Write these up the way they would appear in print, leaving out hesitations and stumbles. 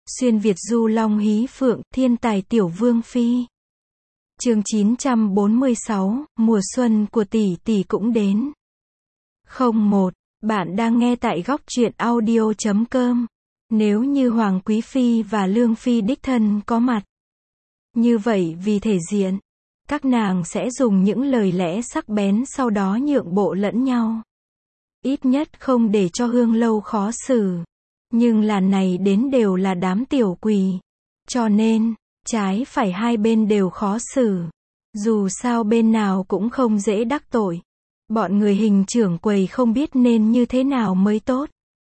Xuyên Việt du long hí phượng, thiên tài tiểu vương phi. Chương 946, mùa xuân của tỷ tỷ cũng đến. 01. Bạn đang nghe tại góc truyện audio.com. Nếu như Hoàng Quý Phi và Lương Phi đích thân có mặt, như vậy vì thể diện, các nàng sẽ dùng những lời lẽ sắc bén sau đó nhượng bộ lẫn nhau. Ít nhất không để cho Hương Lâu khó xử. Nhưng là này đến đều là đám tiểu quỷ. Cho nên, trái phải hai bên đều khó xử. Dù sao bên nào cũng không dễ đắc tội. Bọn người Hình trưởng quầy không biết nên như thế nào mới tốt.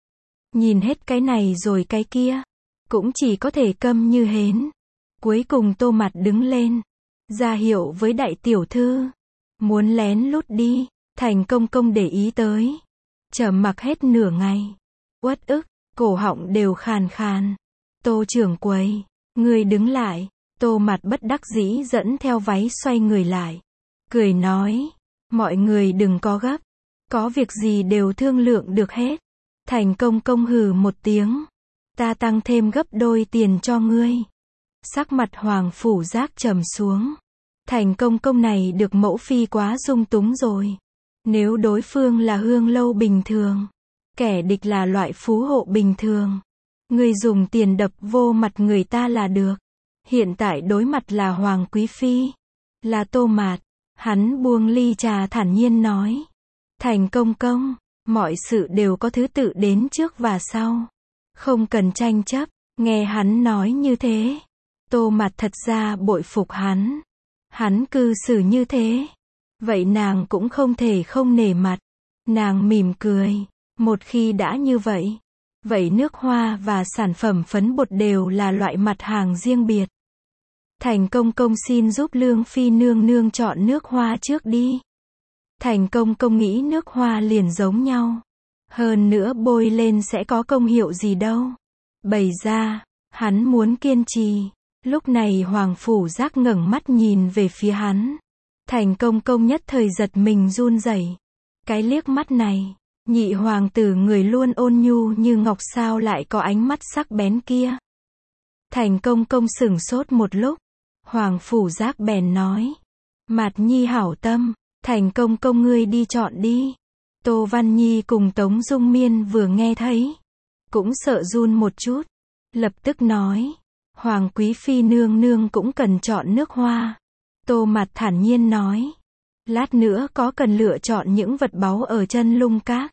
Nhìn hết cái này rồi cái kia, cũng chỉ có thể câm như hến. Cuối cùng Tô Mặt đứng lên, ra hiệu với đại tiểu thư, muốn lén lút đi. Thành Công Công để ý tới, trầm mặc hết nửa ngày, uất ức, cổ họng đều khàn khàn. Tô trưởng quầy, người đứng lại. Tô Mặt bất đắc dĩ dẫn theo váy xoay người lại, cười nói, mọi người đừng có gấp, có việc gì đều thương lượng được hết. Thành Công Công hừ một tiếng, ta tăng thêm gấp đôi tiền cho ngươi. Sắc mặt Hoàng Phủ Giác trầm xuống. Thành Công Công này được mẫu phi quá dung túng rồi. Nếu đối phương là Hương Lâu bình thường, kẻ địch là loại phú hộ bình thường, ngươi dùng tiền đập vô mặt người ta là được. Hiện tại đối mặt là Hoàng Quý Phi, là Tô Mạt. Hắn buông ly trà thản nhiên nói, Thành Công Công, mọi sự đều có thứ tự đến trước và sau, không cần tranh chấp. Nghe hắn nói như thế, Tô Mạt thật ra bội phục hắn. Hắn cư xử như thế, vậy nàng cũng không thể không nể mặt. Nàng mỉm cười, một khi đã như vậy, vậy nước hoa và sản phẩm phấn bột đều là loại mặt hàng riêng biệt. Thành Công Công xin giúp Lương Phi nương nương chọn nước hoa trước đi. Thành Công Công nghĩ nước hoa liền giống nhau, hơn nữa bôi lên sẽ có công hiệu gì đâu. Bày ra, hắn muốn kiên trì. Lúc này Hoàng Phủ Giác ngẩng mắt nhìn về phía hắn. Thành Công Công nhất thời giật mình run rẩy. Cái liếc mắt này, nhị hoàng tử người luôn ôn nhu như ngọc sao lại có ánh mắt sắc bén kia. Thành Công Công sửng sốt một lúc, Hoàng Phủ Giác bèn nói, Mạt Nhi hảo tâm, Thành Công Công ngươi đi chọn đi. Tô Văn Nhi cùng Tống Dung Miên vừa nghe thấy, cũng sợ run một chút, lập tức nói, Hoàng Quý Phi nương nương cũng cần chọn nước hoa. Tô Mạt thản nhiên nói, lát nữa có cần lựa chọn những vật báu ở chân lung các,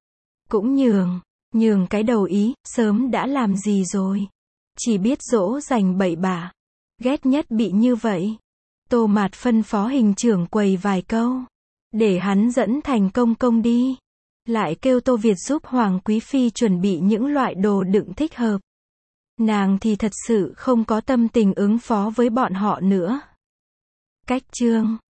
cũng nhường cái đầu ý, sớm đã làm gì rồi, chỉ biết dỗ dành bậy bạ, ghét nhất bị như vậy. Tô Mạt phân phó Hình trưởng quầy vài câu, để hắn dẫn Thành Công Công đi, lại kêu Tô Việt giúp Hoàng Quý Phi chuẩn bị những loại đồ đựng thích hợp. Nàng thì thật sự không có tâm tình ứng phó với bọn họ nữa. Cách chương